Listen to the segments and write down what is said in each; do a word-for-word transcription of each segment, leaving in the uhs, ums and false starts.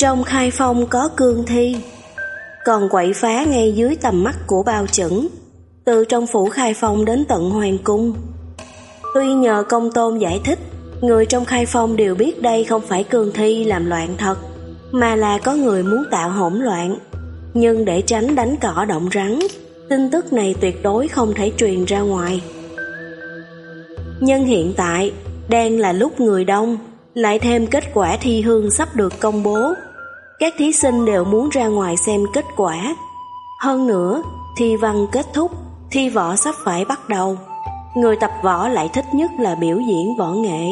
Trong khai phong có cương thi, còn quậy phá ngay dưới tầm mắt của bao chẩn, từ trong phủ khai phong đến tận hoàng cung. Tuy nhờ Công Tôn giải thích, người trong khai phong đều biết đây không phải cương thi làm loạn thật, mà là có người muốn tạo hỗn loạn. Nhưng để tránh đánh cỏ động rắn, tin tức này tuyệt đối không thể truyền ra ngoài. Nhưng hiện tại, đang là lúc người đông, lại thêm kết quả thi hương sắp được công bố. Các thí sinh đều muốn ra ngoài xem kết quả. Hơn nữa, thi văn kết thúc, thi võ sắp phải bắt đầu. Người tập võ lại thích nhất là biểu diễn võ nghệ.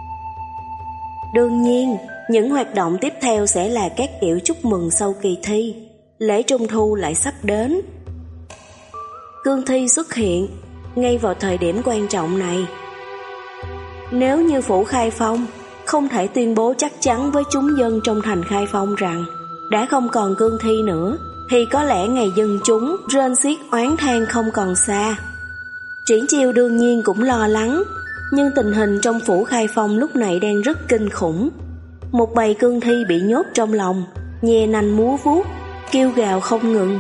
Đương nhiên, những hoạt động tiếp theo sẽ là các kiểu chúc mừng sau kỳ thi. Lễ Trung Thu lại sắp đến. Cương thi xuất hiện ngay vào thời điểm quan trọng này. Nếu như phủ khai phong không thể tuyên bố chắc chắn với chúng dân trong thành khai phong rằng đã không còn cương thi nữa, thì có lẽ ngày dân chúng rên xiết oán than không còn xa. Triển Chiêu đương nhiên cũng lo lắng, nhưng tình hình trong phủ khai phong lúc này đang rất kinh khủng. Một bầy cương thi bị nhốt trong lòng, nhe nanh múa vuốt, kêu gào không ngừng.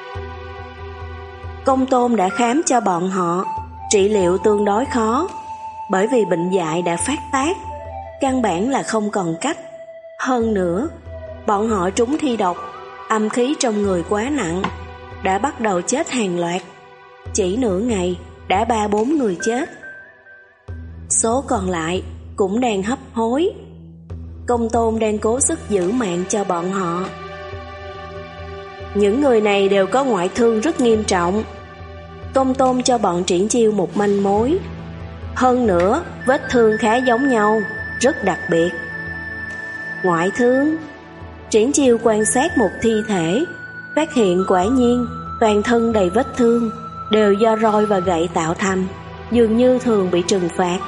Công Tôn đã khám cho bọn họ, trị liệu tương đối khó, bởi vì bệnh dại đã phát tác, căn bản là không còn cách. Hơn nữa, bọn họ trúng thi độc, âm khí trong người quá nặng, đã bắt đầu chết hàng loạt. Chỉ nửa ngày đã ba bốn người chết. Số còn lại cũng đang hấp hối. Công Tôn đang cố sức giữ mạng cho bọn họ. Những người này đều có ngoại thương rất nghiêm trọng. Công Tôn cho bọn Triển Chiêu một manh mối. Hơn nữa, vết thương khá giống nhau, rất đặc biệt. Ngoại thương? Triển Chiêu quan sát một thi thể, phát hiện quả nhiên toàn thân đầy vết thương, đều do roi và gậy tạo thành, dường như thường bị trừng phạt.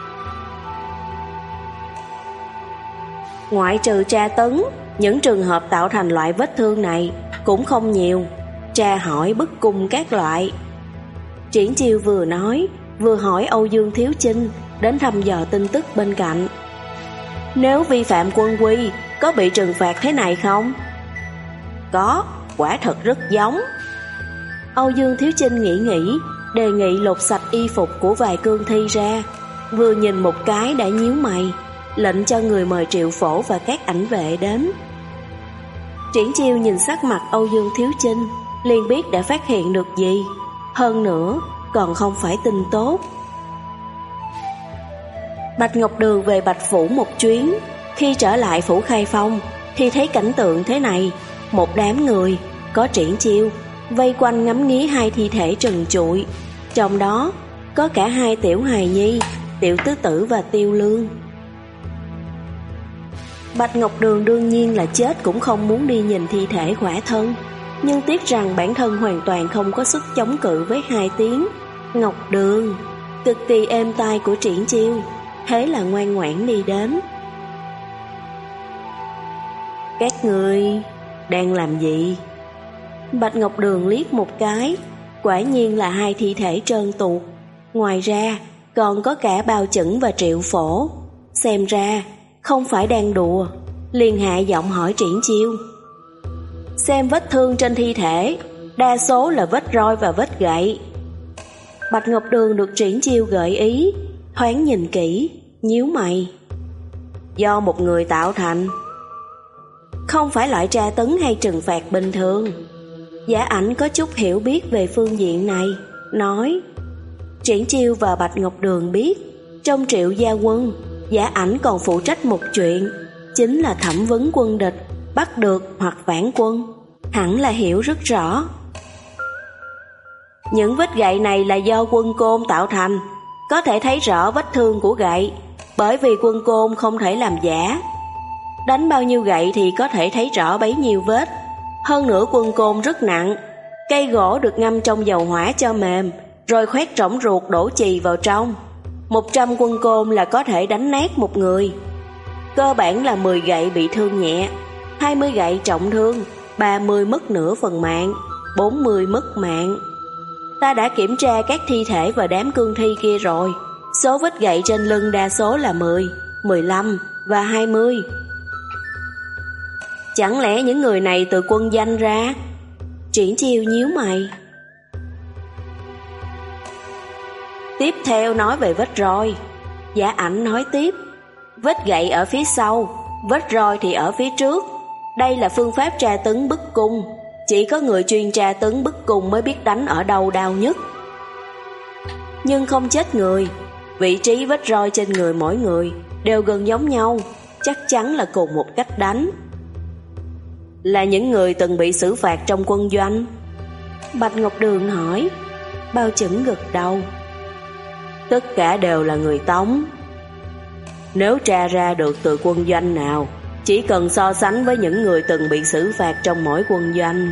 Ngoại trừ tra tấn, những trường hợp tạo thành loại vết thương này cũng không nhiều. Tra hỏi bức cung các loại. Triển Chiêu vừa nói, vừa hỏi Âu Dương Thiếu Chinh đến thăm dò tin tức bên cạnh. Nếu vi phạm quân quy, có bị trừng phạt thế này không? Có, quả thật rất giống. Âu Dương Thiếu Chinh nghĩ nghĩ, đề nghị lột sạch y phục của vài cương thi ra. Vừa nhìn một cái đã nhíu mày, lệnh cho người mời Triệu Phổ và các ảnh vệ đến. Triển Chiêu nhìn sắc mặt Âu Dương Thiếu Chinh, liền biết đã phát hiện được gì. Hơn nữa, còn không phải tin tốt. Bạch Ngọc Đường về Bạch Phủ một chuyến. Khi trở lại phủ khai phong thì thấy cảnh tượng thế này. Một đám người, có Triển Chiêu, vây quanh ngắm nghía hai thi thể trần trụi. Trong đó có cả hai tiểu hài nhi, Tiểu Tứ Tử và Tiêu Lương. Bạch Ngọc Đường đương nhiên là chết cũng không muốn đi nhìn thi thể khỏa thân, nhưng tiếc rằng bản thân hoàn toàn không có sức chống cự với hai tiếng Ngọc Đường cực kỳ êm tai của Triển Chiêu, thế là ngoan ngoãn đi đến. Các người đang làm gì? Bạch Ngọc Đường liếc một cái, quả nhiên là hai thi thể trơn tuột. Ngoài ra còn có cả Bao Chẩn và Triệu Phổ. Xem ra không phải đang đùa, liền hạ giọng hỏi Triển Chiêu. Xem vết thương trên thi thể, đa số là vết roi và vết gậy. Bạch Ngọc Đường được Triển Chiêu gợi ý, thoáng nhìn kỹ, nhíu mày. Do một người tạo thành, không phải loại tra tấn hay trừng phạt bình thường. Giả Ảnh có chút hiểu biết về phương diện này, nói. Triển Chiêu và Bạch Ngọc Đường biết, trong Triệu gia quân, Giả Ảnh còn phụ trách một chuyện, chính là thẩm vấn quân địch, bắt được hoặc phản quân. Hẳn là hiểu rất rõ. Những vết gậy này là do quân côn tạo thành, có thể thấy rõ vết thương của gậy, bởi vì quân côn không thể làm giả. Đánh bao nhiêu gậy thì có thể thấy rõ bấy nhiêu vết. Hơn nữa quân côn rất nặng, cây gỗ được ngâm trong dầu hỏa cho mềm, rồi khoét rỗng ruột đổ chì vào trong. Một trăm quân côn là có thể đánh nát một người. Cơ bản là mười gậy bị thương nhẹ, hai mươi gậy trọng thương, ba mươi mất nửa phần mạng, bốn mươi mất mạng. Ta đã kiểm tra các thi thể và đám cương thi kia rồi. Số vết gậy trên lưng đa số là mười, mười lăm và hai mươi. Chẳng lẽ những người này từ quân doanh ra? Triển Chiêu nhíu mày. Tiếp theo nói về vết roi. Giả Ảnh nói tiếp. Vết gậy ở phía sau, vết roi thì ở phía trước. Đây là phương pháp tra tấn bức cung. Chỉ có người chuyên tra tấn bức cung mới biết đánh ở đâu đau nhất. Nhưng không chết người. Vị trí vết roi trên người mỗi người đều gần giống nhau, chắc chắn là cùng một cách đánh. Là những người từng bị xử phạt trong quân doanh? Bạch Ngọc Đường hỏi. Bao Chững gật đầu. Tất cả đều là người Tống. Nếu tra ra được từ quân doanh nào, chỉ cần so sánh với những người từng bị xử phạt trong mỗi quân doanh.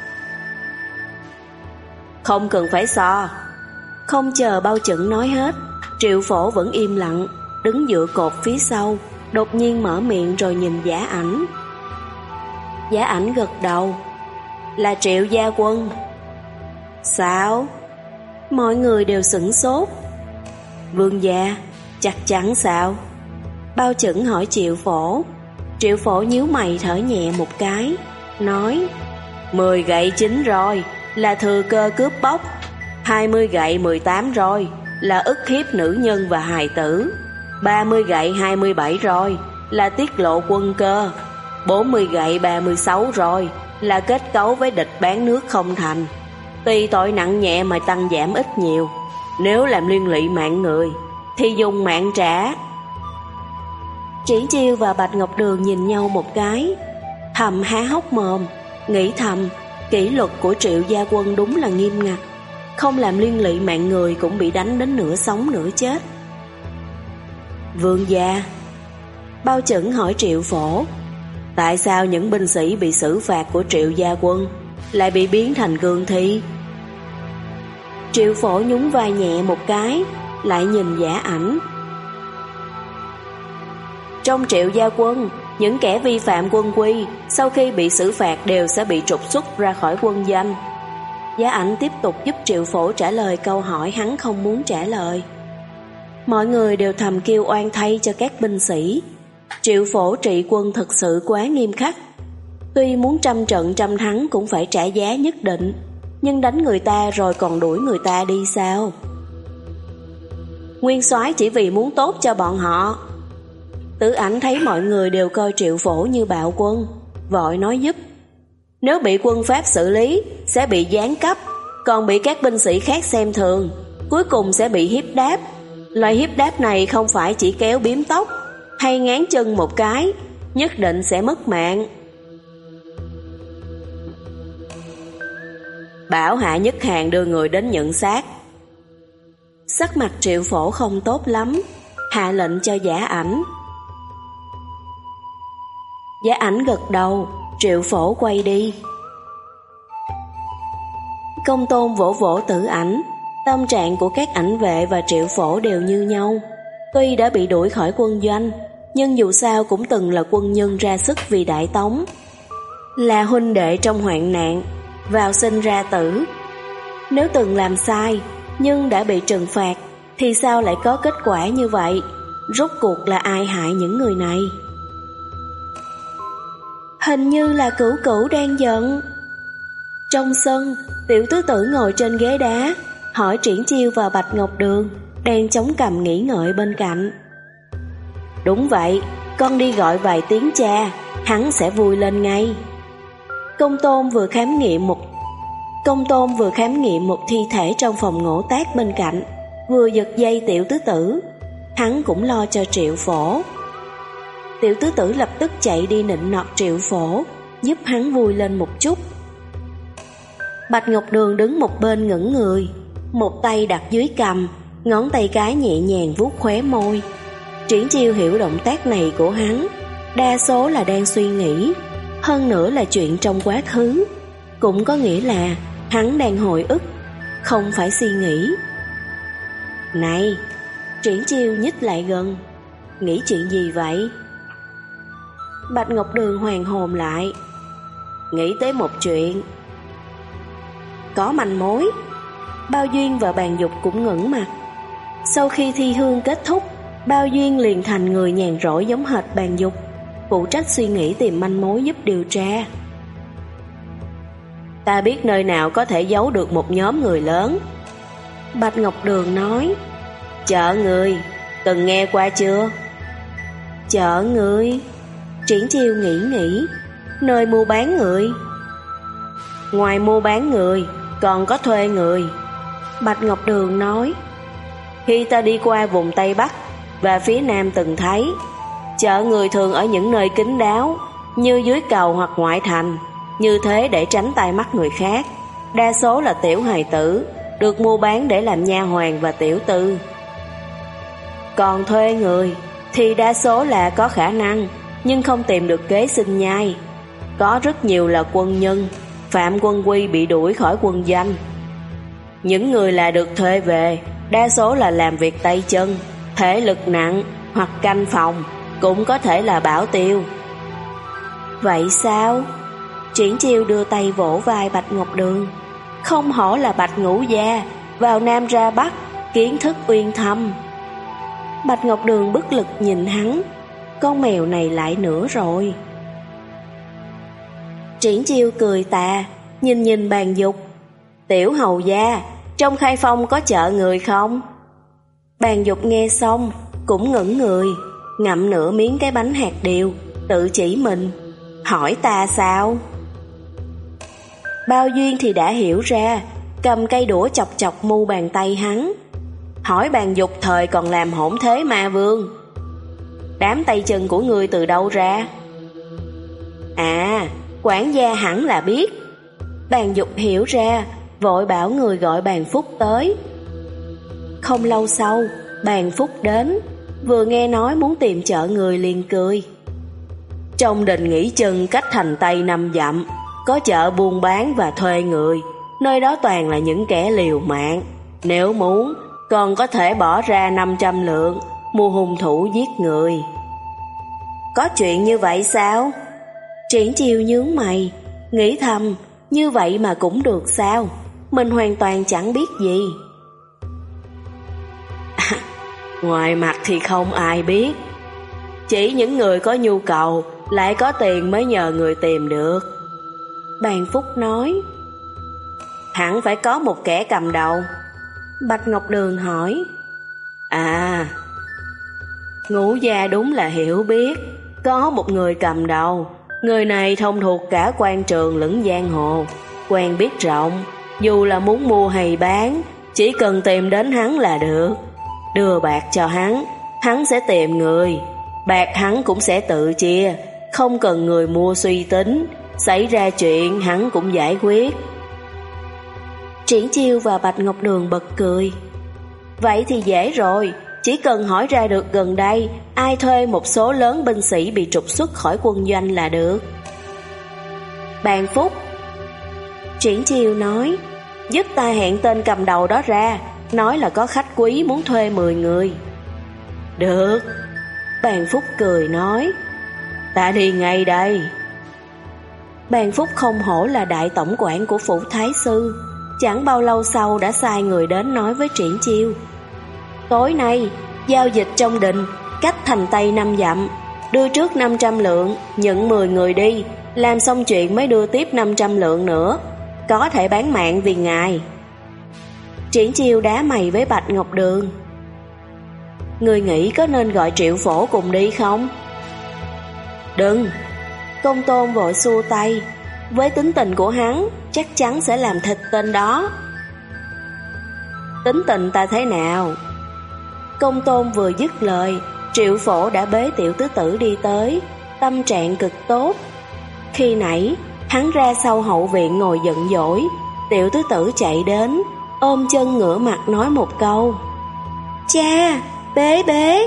Không cần phải so. Không chờ Bao Chững nói hết, Triệu Phổ vẫn im lặng, đứng dựa cột phía sau, đột nhiên mở miệng rồi nhìn Giả Ảnh. Giả Ảnh gật đầu. Là Triệu Gia Quân. Sao? Mọi người đều sửng sốt. Vương gia, chắc chắn sao? Bao Chững hỏi Triệu Phổ. Triệu Phổ nhíu mày thở nhẹ một cái, nói: Mười gậy chín roi là thừa cơ cướp bóc, hai mươi gậy mười tám roi là ức hiếp nữ nhân và hài tử, ba mươi gậy hai mươi bảy roi là tiết lộ quân cơ, bốn mươi gậy ba mươi sáu roi là kết cấu với địch bán nước không thành. Tùy tội nặng nhẹ mà tăng giảm ít nhiều. Nếu làm liên lụy mạng người thì dùng mạng trả. Triển Chiêu và Bạch Ngọc Đường nhìn nhau một cái, thầm há hốc mồm, nghĩ thầm kỷ luật của Triệu Gia Quân đúng là nghiêm ngặt, không làm liên lụy mạng người cũng bị đánh đến nửa sống nửa chết. Vương gia, Bao Chững hỏi Triệu Phổ, tại sao những binh sĩ bị xử phạt của Triệu Gia Quân lại bị biến thành cương thi? Triệu Phổ nhún vai nhẹ một cái, lại nhìn Giả Ảnh. Trong Triệu Gia Quân, những kẻ vi phạm quân quy sau khi bị xử phạt đều sẽ bị trục xuất ra khỏi quân doanh. Giả Ảnh tiếp tục giúp Triệu Phổ trả lời câu hỏi hắn không muốn trả lời. Mọi người đều thầm kêu oan thay cho các binh sĩ. Triệu Phổ trị quân thực sự quá nghiêm khắc. Tuy muốn trăm trận trăm thắng cũng phải trả giá nhất định, nhưng đánh người ta rồi còn đuổi người ta đi sao? Nguyên soái chỉ vì muốn tốt cho bọn họ. Tử Ảnh thấy mọi người đều coi Triệu Phổ như bạo quân, vội nói giúp. Nếu bị quân Pháp xử lý sẽ bị giáng cấp, còn bị các binh sĩ khác xem thường, cuối cùng sẽ bị hiếp đáp. Loại hiếp đáp này không phải chỉ kéo biếm tóc hay ngán chân một cái, nhất định sẽ mất mạng. Bảo Hạ Nhất Hàn đưa người đến nhận xác. Sắc mặt Triệu Phổ không tốt lắm, hạ lệnh cho Giả Ảnh. Giả Ảnh gật đầu, Triệu Phổ quay đi. Công Tôn vỗ vỗ Tử Ảnh. Tâm trạng của các ảnh vệ và Triệu Phổ đều như nhau. Tuy đã bị đuổi khỏi quân doanh, nhưng dù sao cũng từng là quân nhân ra sức vì Đại Tống, là huynh đệ trong hoạn nạn, vào sinh ra tử. Nếu từng làm sai nhưng đã bị trừng phạt, thì sao lại có kết quả như vậy? Rốt cuộc là ai hại những người này? Hình như là Cửu Cửu đang giận. Trong sân, Tiểu tứ tử ngồi trên ghế đá, hỏi Triển Chiêu và Bạch Ngọc Đường, đang chống cằm nghĩ ngợi bên cạnh. Đúng vậy, con đi gọi vài tiếng cha, hắn sẽ vui lên ngay. Công Tôn vừa khám nghiệm một Công Tôn vừa khám nghiệm một thi thể trong phòng ngộ tác bên cạnh, vừa giật dây Tiểu tứ tử. Hắn cũng lo cho Triệu Phổ. Tiểu tứ tử lập tức chạy đi nịnh nọt Triệu Phổ, giúp hắn vui lên một chút. Bạch Ngọc Đường đứng một bên ngẩn người, một tay đặt dưới cằm, ngón tay cái nhẹ nhàng vuốt khóe môi. Triển Chiêu hiểu động tác này của hắn, đa số là đang suy nghĩ, hơn nữa là chuyện trong quá khứ, cũng có nghĩa là hắn đang hồi ức, không phải suy nghĩ. Này, Triển Chiêu nhích lại gần, nghĩ chuyện gì vậy? Bạch Ngọc Đường hoàn hồn lại, nghĩ tới một chuyện. Có manh mối. Bao Duyên và Bàn Dục cũng ngẩng mặt. Sau khi thi hương kết thúc, Bao Duyên liền thành người nhàn rỗi giống hệt Bàn Dục. phụ trách suy nghĩ tìm manh mối giúp điều tra. Ta biết nơi nào có thể giấu được một nhóm người lớn. Bạch Ngọc Đường nói. Chợ người, từng nghe qua chưa? Chợ người? Triển Chiêu nghĩ nghĩ. Nơi mua bán người. Ngoài mua bán người, còn có thuê người. Bạch Ngọc Đường nói. Khi ta đi qua vùng Tây Bắc và phía Nam từng thấy, chợ người thường ở những nơi kín đáo, như dưới cầu hoặc ngoại thành, như thế để tránh tai mắt người khác. Đa số là tiểu hài tử, được mua bán để làm nha hoàn và tiểu tư. Còn thuê người thì đa số là có khả năng nhưng không tìm được kế sinh nhai. Có rất nhiều là quân nhân, phạm quân quy bị đuổi khỏi quân doanh. Những người là được thuê về đa số là làm việc tay chân, thể lực nặng hoặc canh phòng, cũng có thể là bảo tiêu. Vậy sao? Triển Chiêu đưa tay vỗ vai Bạch Ngọc Đường. Không hổ là Bạch Ngũ Gia, vào Nam ra Bắc, kiến thức uyên thâm. Bạch Ngọc Đường bất lực nhìn hắn. Con mèo này lại nữa rồi. Triển Chiêu cười tà, nhìn nhìn Bàn Dục. Tiểu hầu gia, trong Khai Phong có chợ người không? Bàn Dục nghe xong cũng ngẩn người, ngậm nửa miếng cái bánh hạt điều, tự chỉ mình. Hỏi ta sao? Bao duyên thì đã hiểu ra, cầm cây đũa chọc chọc mu bàn tay hắn. Hỏi Bàn Dục thời còn làm hỗn thế ma vương. Đám tay chân của ngươi từ đâu ra? À, quản gia hẳn là biết. Bàn Dục hiểu ra, vội bảo người gọi Bàn Phúc tới. Không lâu sau, Bàn Phúc đến, vừa nghe nói muốn tìm chợ người liền cười. Trong đình nghỉ chân cách thành Tây năm dặm, có chợ buôn bán và thuê người, nơi đó toàn là những kẻ liều mạng. Nếu muốn, còn có thể bỏ ra năm trăm lượng, mua hung thủ giết người. Có chuyện như vậy sao? Triển Chiêu nhướng mày, nghĩ thầm, như vậy mà cũng được sao? Mình hoàn toàn chẳng biết gì. À, ngoài mặt thì không ai biết, chỉ những người có nhu cầu, lại có tiền mới nhờ người tìm được. Bàn Phúc nói. Hẳn phải có một kẻ cầm đầu. Bạch Ngọc Đường hỏi. À, Ngũ Gia đúng là hiểu biết, có một người cầm đầu. Người này thông thuộc cả quan trường lẫn giang hồ, quen biết rộng, dù là muốn mua hay bán, chỉ cần tìm đến hắn là được. Đưa bạc cho hắn, hắn sẽ tìm người, bạc hắn cũng sẽ tự chia, không cần người mua suy tính, xảy ra chuyện hắn cũng giải quyết. Triển Chiêu và Bạch Ngọc Đường bật cười. Vậy thì dễ rồi, chỉ cần hỏi ra được gần đây ai thuê một số lớn binh sĩ bị trục xuất khỏi quân doanh là được. Bàn Phúc. Triển Chiêu nói, giúp ta hẹn tên cầm đầu đó ra, nói là có khách quý muốn thuê mười người. Được. Bàn Phúc cười nói, ta đi ngay đây. Bàn Phúc không hổ là đại tổng quản của phủ Thái Sư, chẳng bao lâu sau đã sai người đến nói với Triển Chiêu. Tối nay, giao dịch trong đình, cách thành Tây năm dặm, đưa trước năm trăm lượng, nhận mười người đi, làm xong chuyện mới đưa tiếp năm trăm lượng nữa, có thể bán mạng vì ngài. Triển Chiêu đá mày với Bạch Ngọc Đường. Người nghĩ có nên gọi Triệu Phổ cùng đi không? Đừng. Công Tôn vội xua tay, với tính tình của hắn, chắc chắn sẽ làm thịt tên đó. Tính tình ta thế nào? Công Tôn vừa dứt lời, Triệu Phổ đã bế tiểu tứ tử đi tới, tâm trạng cực tốt. Khi nãy, hắn ra sau hậu viện ngồi giận dỗi, tiểu tứ tử chạy đến, ôm chân ngửa mặt nói một câu. Cha, bế bế.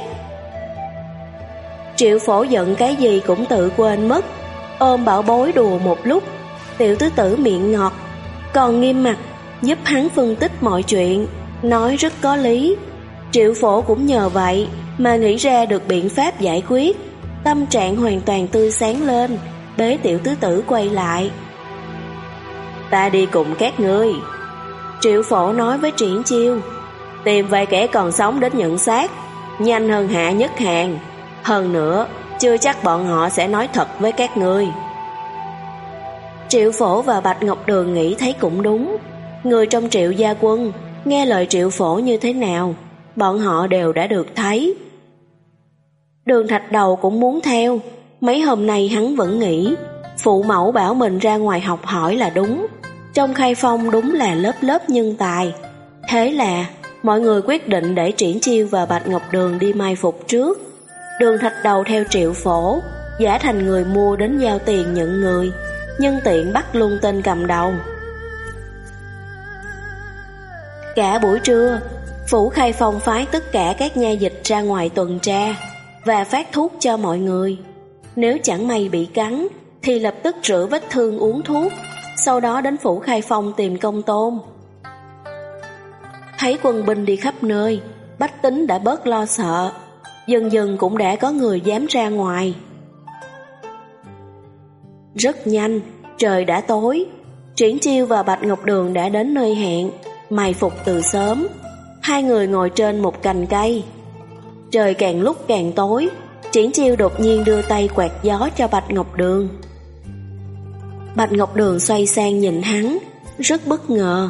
Triệu Phổ giận cái gì cũng tự quên mất, ôm bảo bối đùa một lúc. Tiểu tứ tử miệng ngọt, còn nghiêm mặt giúp hắn phân tích mọi chuyện, nói rất có lý. Triệu Phổ cũng nhờ vậy mà nghĩ ra được biện pháp giải quyết, tâm trạng hoàn toàn tươi sáng lên, bế tiểu tứ tử quay lại. Ta đi cùng các ngươi. Triệu Phổ nói với Triển Chiêu, tìm vài kẻ còn sống đến nhận xác, nhanh hơn Hạ Nhất Hàng. Hơn nữa, chưa chắc bọn họ sẽ nói thật với các ngươi. Triệu Phổ và Bạch Ngọc Đường nghĩ thấy cũng đúng. Người trong Triệu gia quân nghe lời Triệu Phổ như thế nào, bọn họ đều đã được thấy. Đường Thạch Đầu cũng muốn theo. Mấy hôm nay hắn vẫn nghĩ phụ mẫu bảo mình ra ngoài học hỏi là đúng. Trong Khai Phong đúng là lớp lớp nhân tài. Thế là mọi người quyết định để Triển Chiêu và Bạch Ngọc Đường đi mai phục trước. Đường Thạch Đầu theo Triệu Phổ, giả thành người mua đến giao tiền nhận người, nhân tiện bắt luôn tên cầm đầu. Cả buổi trưa, Phủ Khai Phong phái tất cả các nha dịch ra ngoài tuần tra và phát thuốc cho mọi người. Nếu chẳng may bị cắn thì lập tức rửa vết thương uống thuốc, sau đó đến Phủ Khai Phong tìm Công Tôn. Thấy quân binh đi khắp nơi, bách tính đã bớt lo sợ, dần dần cũng đã có người dám ra ngoài. Rất nhanh, trời đã tối. Triển Chiêu và Bạch Ngọc Đường đã đến nơi hẹn, mai phục từ sớm. Hai người ngồi trên một cành cây. Trời càng lúc càng tối, Triển Chiêu đột nhiên đưa tay quạt gió cho Bạch Ngọc Đường. Bạch Ngọc Đường xoay sang nhìn hắn, rất bất ngờ.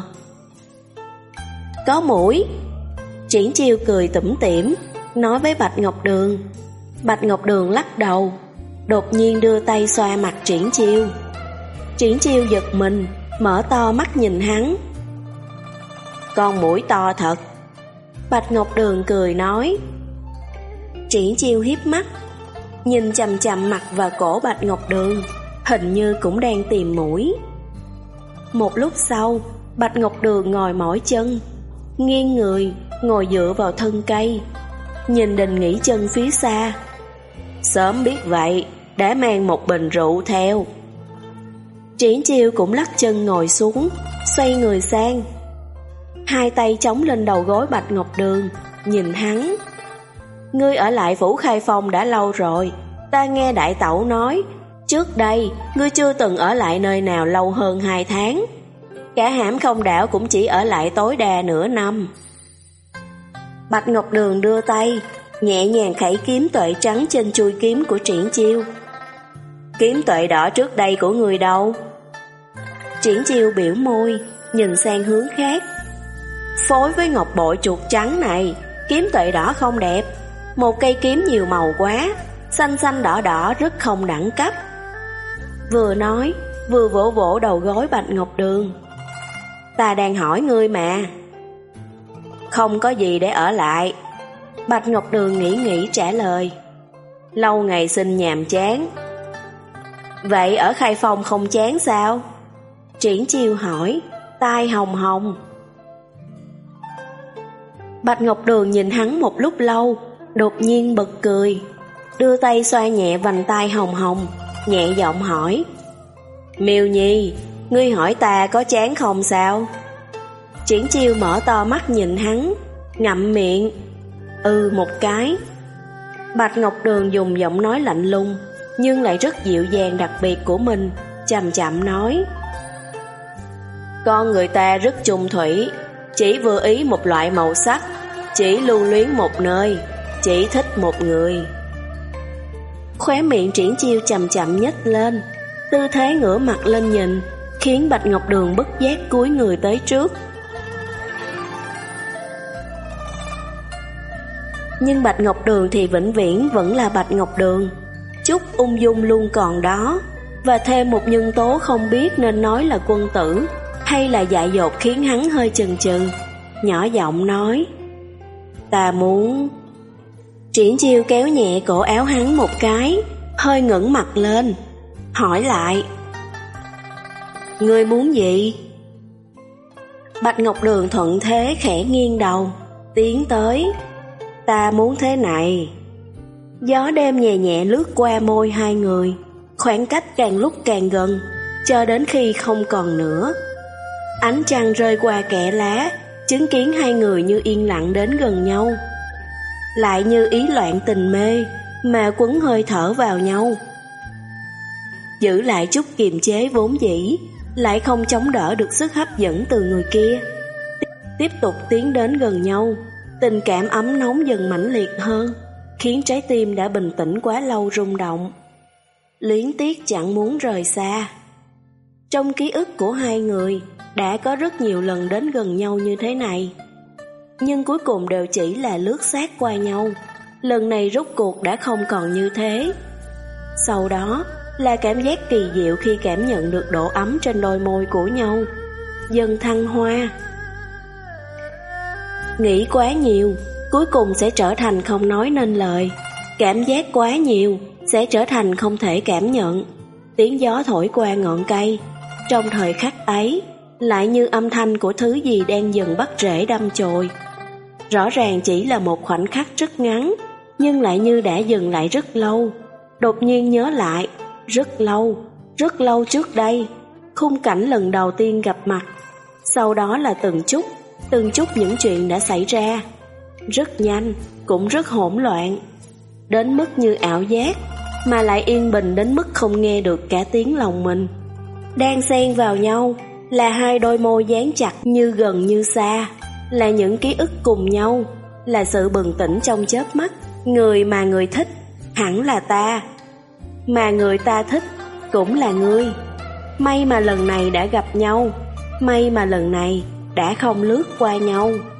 Có muỗi. Triển Chiêu cười tủm tỉm, nói với Bạch Ngọc Đường. Bạch Ngọc Đường lắc đầu, đột nhiên đưa tay xoa mặt Triển Chiêu. Triển Chiêu giật mình, mở to mắt nhìn hắn. Con muỗi to thật. Bạch Ngọc Đường cười nói. Triển Chiêu híp mắt, nhìn chằm chằm mặt và cổ Bạch Ngọc Đường, hình như cũng đang tìm muỗi. Một lúc sau, Bạch Ngọc Đường ngồi mỏi chân, nghiêng người, ngồi dựa vào thân cây, nhìn Đình nghỉ chân phía xa. Sớm biết vậy, đã mang một bình rượu theo. Triển Chiêu cũng lắc chân ngồi xuống, xoay người sang, hai tay chống lên đầu gối Bạch Ngọc Đường, nhìn hắn. Ngươi ở lại Phủ Khai Phong đã lâu rồi, ta nghe đại tẩu nói, trước đây ngươi chưa từng ở lại nơi nào lâu hơn hai tháng. Cả Hãm Không Đảo cũng chỉ ở lại tối đa nửa năm. Bạch Ngọc Đường đưa tay, nhẹ nhàng khẩy kiếm tuệ trắng trên chuôi kiếm của Triển Chiêu. Kiếm tuệ đỏ trước đây của người đâu? Triển Chiêu biểu môi, nhìn sang hướng khác. Phối với ngọc bội chuột trắng này, kiếm tuệ đỏ không đẹp. Một cây kiếm nhiều màu quá, xanh xanh đỏ đỏ rất không đẳng cấp. Vừa nói, vừa vỗ vỗ đầu gối Bạch Ngọc Đường. Ta đang hỏi ngươi mà. Không có gì để ở lại. Bạch Ngọc Đường nghĩ nghĩ trả lời. Lâu ngày sinh nhàm chán. Vậy ở Khai Phong không chán sao? Triển Chiêu hỏi, tai hồng hồng. Bạch Ngọc Đường nhìn hắn một lúc lâu, đột nhiên bật cười, đưa tay xoa nhẹ vành tai hồng hồng, nhẹ giọng hỏi. Miêu Nhi, ngươi hỏi ta có chán không sao? Triển Chiêu mở to mắt nhìn hắn, ngậm miệng, ừ một cái. Bạch Ngọc Đường dùng giọng nói lạnh lùng, nhưng lại rất dịu dàng đặc biệt của mình, chậm chậm nói. Con người ta rất chung thủy, chỉ vừa ý một loại màu sắc, chỉ lưu luyến một nơi, chỉ thích một người. Khóe miệng Triển Chiêu chậm chậm nhếch lên, tư thế ngửa mặt lên nhìn, khiến Bạch Ngọc Đường bất giác cúi người tới trước. Nhưng Bạch Ngọc Đường thì vĩnh viễn vẫn là Bạch Ngọc Đường, chút ung dung luôn còn đó, và thêm một nhân tố không biết nên nói là quân tử hay là dại dột khiến hắn hơi chần chừ, nhỏ giọng nói. Ta muốn... Triển Chiêu kéo nhẹ cổ áo hắn một cái, hơi ngẩng mặt lên, hỏi lại. Ngươi muốn gì? Bạch Ngọc Đường thuận thế khẽ nghiêng đầu, tiến tới. Ta muốn thế này. Gió đêm nhẹ nhẹ lướt qua môi hai người, khoảng cách càng lúc càng gần, cho đến khi không còn nữa. Ánh trăng rơi qua kẽ lá, chứng kiến hai người như yên lặng đến gần nhau, lại như ý loạn tình mê mà quấn hơi thở vào nhau. Giữ lại chút kiềm chế vốn dĩ, lại không chống đỡ được sức hấp dẫn từ người kia. Tiếp tục tiến đến gần nhau, tình cảm ấm nóng dần mãnh liệt hơn, khiến trái tim đã bình tĩnh quá lâu rung động. Luyến tiếc chẳng muốn rời xa. Trong ký ức của hai người đã có rất nhiều lần đến gần nhau như thế này, nhưng cuối cùng đều chỉ là lướt sát qua nhau. Lần này rốt cuộc đã không còn như thế. Sau đó là cảm giác kỳ diệu khi cảm nhận được độ ấm trên đôi môi của nhau, dần thăng hoa. Nghĩ quá nhiều, cuối cùng sẽ trở thành không nói nên lời. Cảm giác quá nhiều sẽ trở thành không thể cảm nhận. Tiếng gió thổi qua ngọn cây, trong thời khắc ấy lại như âm thanh của thứ gì đang dần bắt rễ đâm chồi. Rõ ràng chỉ là một khoảnh khắc rất ngắn, nhưng lại như đã dừng lại rất lâu. Đột nhiên nhớ lại, rất lâu, rất lâu trước đây, khung cảnh lần đầu tiên gặp mặt. Sau đó là từng chút, từng chút những chuyện đã xảy ra. Rất nhanh, cũng rất hỗn loạn, đến mức như ảo giác, mà lại yên bình đến mức không nghe được cả tiếng lòng mình. Đang xen vào nhau là hai đôi môi dán chặt như gần như xa, là những ký ức cùng nhau, là sự bừng tỉnh trong chớp mắt. Người mà người thích hẳn là ta, mà người ta thích cũng là ngươi. May mà lần này đã gặp nhau, may mà lần này đã không lướt qua nhau.